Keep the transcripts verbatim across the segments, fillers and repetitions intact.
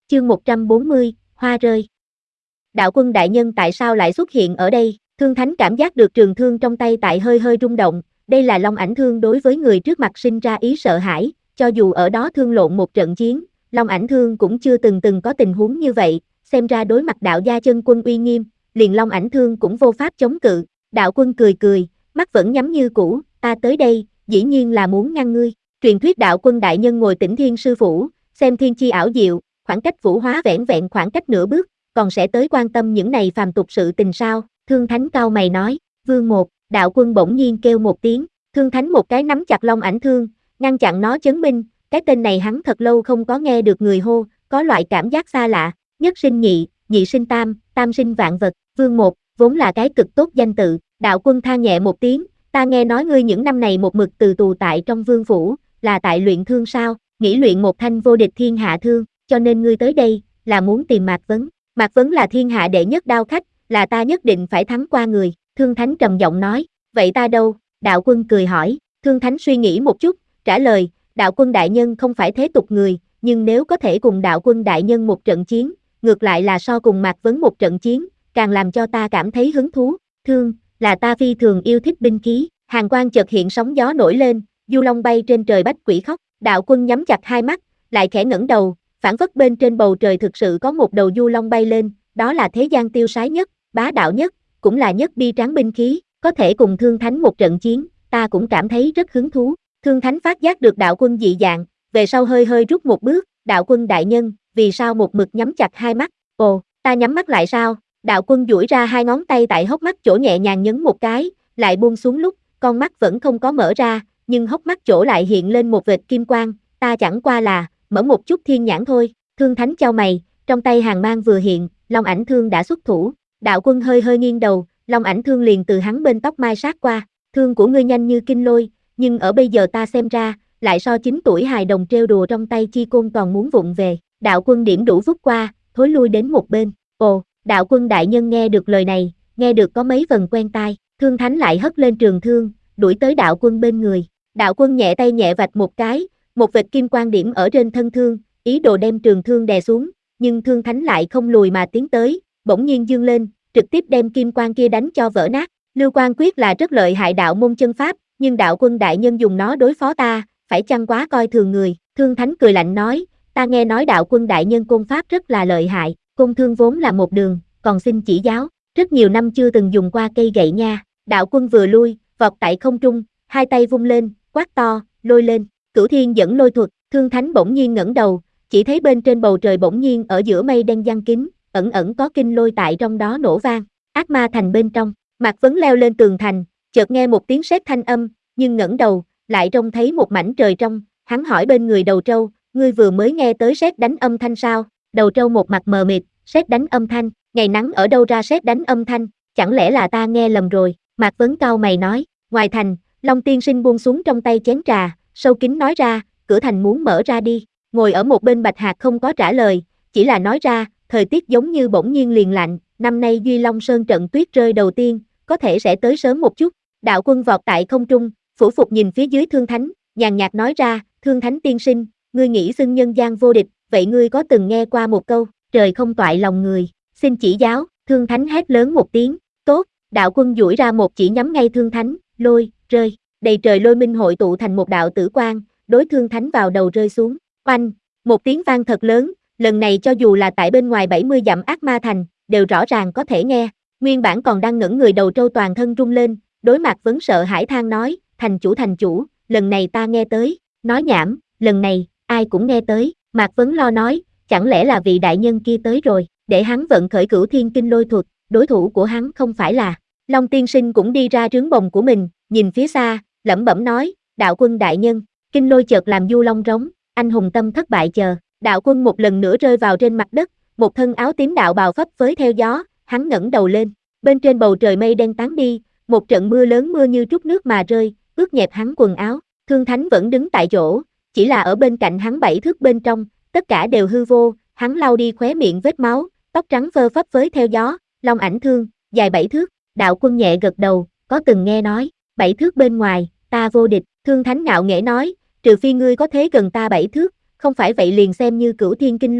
Chương một trăm bốn mươi, hoa rơi. Đạo quân đại nhân tại sao lại xuất hiện ở đây? Thương Thánh cảm giác được trường thương trong tay tại hơi hơi rung động, đây là Long Ảnh Thương đối với người trước mặt sinh ra ý sợ hãi, cho dù ở đó thương lộn một trận chiến, Long Ảnh Thương cũng chưa từng từng có tình huống như vậy, xem ra đối mặt đạo gia chân quân uy nghiêm, liền Long Ảnh Thương cũng vô pháp chống cự. Đạo quân cười cười, mắt vẫn nhắm như cũ, ta tới đây, dĩ nhiên là muốn ngăn ngươi. Truyền thuyết đạo quân đại nhân ngồi tĩnh thiên sư phủ, xem thiên chi ảo diệu, khoảng cách vũ hóa vẻn vẹn khoảng cách nửa bước, còn sẽ tới quan tâm những này phàm tục sự tình sao? Thương Thánh cao mày nói, Vương một, đạo quân bỗng nhiên kêu một tiếng, Thương Thánh một cái nắm chặt Long Ảnh Thương, ngăn chặn nó chấn minh, cái tên này hắn thật lâu không có nghe được người hô, có loại cảm giác xa lạ, nhất sinh nhị, nhị sinh tam, tam sinh vạn vật, Vương một, vốn là cái cực tốt danh tự, đạo quân than nhẹ một tiếng, ta nghe nói ngươi những năm này một mực từ tù tại trong vương phủ, là tại luyện thương sao, nghĩ luyện một thanh vô địch thiên hạ thương, cho nên ngươi tới đây, là muốn tìm Mạc Vấn. Mạc Vấn là thiên hạ đệ nhất đao khách, là ta nhất định phải thắng qua người, Thương Thánh trầm giọng nói, vậy ta đâu? Đạo quân cười hỏi, Thương Thánh suy nghĩ một chút, trả lời, đạo quân đại nhân không phải thế tục người, nhưng nếu có thể cùng đạo quân đại nhân một trận chiến, ngược lại là so cùng Mạc Vấn một trận chiến, càng làm cho ta cảm thấy hứng thú, thương, là ta phi thường yêu thích binh khí, hàn quang chợt hiện sóng gió nổi lên, du long bay trên trời bách quỷ khóc, đạo quân nhắm chặt hai mắt, lại khẽ ngẩng đầu, phản phất bên trên bầu trời thực sự có một đầu du long bay lên, đó là thế gian tiêu sái nhất, bá đạo nhất, cũng là nhất bi tráng binh khí, có thể cùng Thương Thánh một trận chiến, ta cũng cảm thấy rất hứng thú. Thương Thánh phát giác được đạo quân dị dạng, về sau hơi hơi rút một bước, đạo quân đại nhân, vì sao một mực nhắm chặt hai mắt, ồ, ta nhắm mắt lại sao? Đạo quân duỗi ra hai ngón tay tại hốc mắt chỗ nhẹ nhàng nhấn một cái, lại buông xuống lúc, con mắt vẫn không có mở ra, nhưng hốc mắt chỗ lại hiện lên một vệt kim quang, ta chẳng qua là, mở một chút thiên nhãn thôi, Thương Thánh chau mày, trong tay hàng mang vừa hiện, Long Ảnh Thương đã xuất thủ, đạo quân hơi hơi nghiêng đầu, Long Ảnh Thương liền từ hắn bên tóc mai sát qua, thương của ngươi nhanh như kinh lôi, nhưng ở bây giờ ta xem ra, lại so chín tuổi hài đồng trêu đùa trong tay chi côn còn muốn vụng về, đạo quân điểm đủ vút qua, thối lui đến một bên, ồ, đạo quân đại nhân nghe được lời này, nghe được có mấy phần quen tai, Thương Thánh lại hất lên trường thương, đuổi tới đạo quân bên người, đạo quân nhẹ tay nhẹ vạch một cái, một vệt kim quang điểm ở trên thân thương, ý đồ đem trường thương đè xuống, nhưng Thương Thánh lại không lùi mà tiến tới, bỗng nhiên dương lên, trực tiếp đem kim quang kia đánh cho vỡ nát. Lưu Quan Quyết là rất lợi hại đạo môn chân pháp, nhưng đạo quân đại nhân dùng nó đối phó ta, phải chăng quá coi thường người? Thương Thánh cười lạnh nói, ta nghe nói đạo quân đại nhân côn pháp rất là lợi hại, côn thương vốn là một đường, còn xin chỉ giáo, rất nhiều năm chưa từng dùng qua cây gậy nha. Đạo quân vừa lui, vọt tại không trung, hai tay vung lên, quát to, lôi lên. Cửu Thiên dẫn lôi thuật, Thương Thánh bỗng nhiên ngẩng đầu, chỉ thấy bên trên bầu trời bỗng nhiên ở giữa mây đen giăng kín, ẩn ẩn có kinh lôi tại trong đó nổ vang, ác ma thành bên trong, Mạc Vấn leo lên tường thành, chợt nghe một tiếng sét thanh âm, nhưng ngẩng đầu, lại trông thấy một mảnh trời trong, hắn hỏi bên người Đầu Trâu, ngươi vừa mới nghe tới sét đánh âm thanh sao? Đầu Trâu một mặt mờ mịt, sét đánh âm thanh, ngày nắng ở đâu ra sét đánh âm thanh, chẳng lẽ là ta nghe lầm rồi? Mạc Vấn cau mày nói, ngoài thành, Long Tiên Sinh buông xuống trong tay chén trà, sâu kín nói ra, cửa thành muốn mở ra đi, ngồi ở một bên Bạch Hạc không có trả lời, chỉ là nói ra, thời tiết giống như bỗng nhiên liền lạnh, năm nay Duy Long Sơn trận tuyết rơi đầu tiên, có thể sẽ tới sớm một chút, đạo quân vọt tại không trung, phủ phục nhìn phía dưới Thương Thánh, nhàn nhạt nói ra, Thương Thánh tiên sinh, ngươi nghĩ xưng nhân gian vô địch, vậy ngươi có từng nghe qua một câu, trời không toại lòng người, xin chỉ giáo, Thương Thánh hét lớn một tiếng, tốt, đạo quân duỗi ra một chỉ nhắm ngay Thương Thánh, lôi, rơi, đầy trời lôi minh hội tụ thành một đạo tử quang, đối Thương Thánh vào đầu rơi xuống, oanh, một tiếng vang thật lớn, lần này cho dù là tại bên ngoài bảy mươi dặm ác ma thành, đều rõ ràng có thể nghe, nguyên bản còn đang ngẩn người Đầu Trâu toàn thân rung lên, đối mặt Vấn sợ hãi than nói, thành chủ thành chủ, lần này ta nghe tới, nói nhảm, lần này, ai cũng nghe tới, Mạc Vấn lo nói, chẳng lẽ là vị đại nhân kia tới rồi, để hắn vận khởi Cửu Thiên kinh lôi thuật, đối thủ của hắn không phải là, Long Tiên Sinh cũng đi ra trướng bồng của mình, nhìn phía xa, lẩm bẩm nói, đạo quân đại nhân, kinh lôi chợt làm du long rống, anh hùng tâm thất bại chờ, đạo quân một lần nữa rơi vào trên mặt đất, một thân áo tím đạo bào phấp phới theo gió, hắn ngẩng đầu lên, bên trên bầu trời mây đen tán đi, một trận mưa lớn mưa như trút nước mà rơi, ướt nhẹp hắn quần áo, Thương Thánh vẫn đứng tại chỗ, chỉ là ở bên cạnh hắn bảy thước bên trong, tất cả đều hư vô, hắn lau đi khóe miệng vết máu, tóc trắng phơ phấp phới theo gió, Long Ảnh Thương, dài bảy thước, đạo quân nhẹ gật đầu, có từng nghe nói, bảy thước bên ngoài, ta vô địch, Thương Thánh ngạo nghễ nói, trừ phi ngươi có thế gần ta bảy thước, không phải vậy liền xem như Cửu Thiên kinh lôi,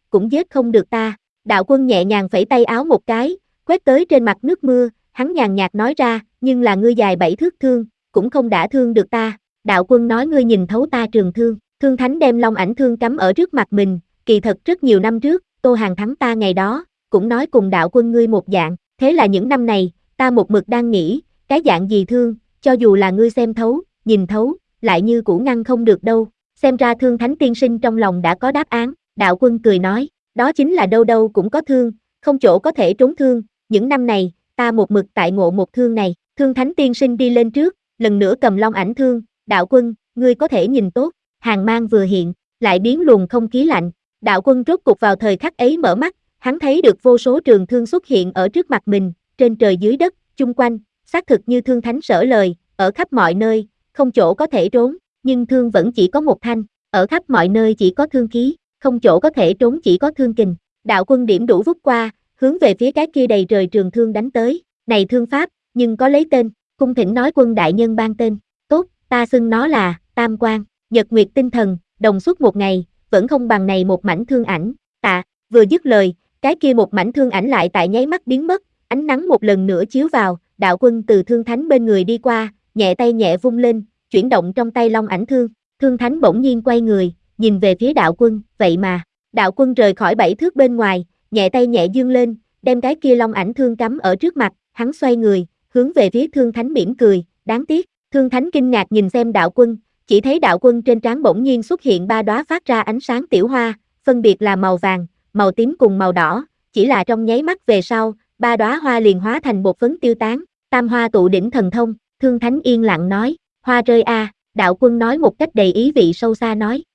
cũng giết không được ta. Đạo quân nhẹ nhàng phẩy tay áo một cái, quét tới trên mặt nước mưa, hắn nhàn nhạt nói ra, nhưng là ngươi dài bảy thước thương, cũng không đả thương được ta. Đạo quân nói ngươi nhìn thấu ta trường thương. Thương Thánh đem long ảnh thương cắm ở trước mặt mình, kỳ thật rất nhiều năm trước, Tô Hàn thắng ta ngày đó, cũng nói cùng đạo quân ngươi một dạng, thế là những năm này, ta một mực đang nghĩ, cái dạng gì thương, cho dù là ngươi xem thấu, nhìn thấu, lại như cũ ngăn không được đâu. Xem ra Thương Thánh tiên sinh trong lòng đã có đáp án, đạo quân cười nói, đó chính là đâu đâu cũng có thương, không chỗ có thể trốn thương, những năm này, ta một mực tại ngộ một thương này. Thương Thánh tiên sinh đi lên trước, lần nữa cầm long ảnh thương, đạo quân, ngươi có thể nhìn tốt. Hàng mang vừa hiện, lại biến luồng không khí lạnh. Đạo quân rốt cục vào thời khắc ấy mở mắt, hắn thấy được vô số trường thương xuất hiện ở trước mặt mình, trên trời dưới đất, chung quanh, xác thực như Thương Thánh sở lời, ở khắp mọi nơi, không chỗ có thể trốn, nhưng thương vẫn chỉ có một thanh, ở khắp mọi nơi chỉ có thương khí, không chỗ có thể trốn chỉ có thương kình. Đạo quân điểm đủ vút qua, hướng về phía cái kia đầy trời trường thương đánh tới, này thương pháp, nhưng có lấy tên, cung thỉnh nói quân đại nhân ban tên, tốt, ta xưng nó là, Tam Quang. Nhật nguyệt tinh thần, đồng suốt một ngày, vẫn không bằng này một mảnh thương ảnh. Tạ, vừa dứt lời, cái kia một mảnh thương ảnh lại tại nháy mắt biến mất, ánh nắng một lần nữa chiếu vào, đạo quân từ Thương Thánh bên người đi qua, nhẹ tay nhẹ vung lên, chuyển động trong tay long ảnh thương. Thương Thánh bỗng nhiên quay người, nhìn về phía đạo quân, vậy mà, đạo quân rời khỏi bảy thước bên ngoài, nhẹ tay nhẹ dương lên, đem cái kia long ảnh thương cắm ở trước mặt, hắn xoay người, hướng về phía Thương Thánh mỉm cười, đáng tiếc. Thương Thánh kinh ngạc nhìn xem đạo quân, chỉ thấy đạo quân trên trán bỗng nhiên xuất hiện ba đóa phát ra ánh sáng tiểu hoa, phân biệt là màu vàng, màu tím cùng màu đỏ, chỉ là trong nháy mắt về sau, ba đóa hoa liền hóa thành bột phấn tiêu tán, tam hoa tụ đỉnh thần thông. Thương Thánh yên lặng nói, hoa rơi a, đạo quân nói một cách đầy ý vị sâu xa nói,